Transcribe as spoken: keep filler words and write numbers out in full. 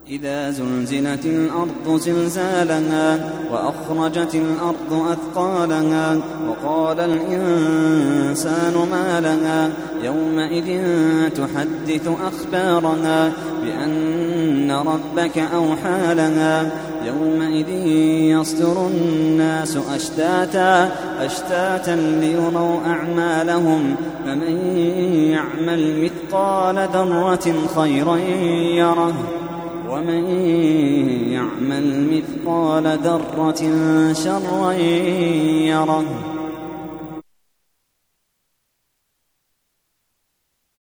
إذا زلزلت الأرض زلزالها وأخرجت الأرض أثقالها وقال الإنسان ما لها يومئذ تحدث أخبارها بأن ربك أوحى لها يومئذ يصدر الناس أشتاتا أشتاتا ليروا أعمالهم فمن يعمل مثقال ذرة خيرا يره ومن يعمل مثقال ذرة شرا يره.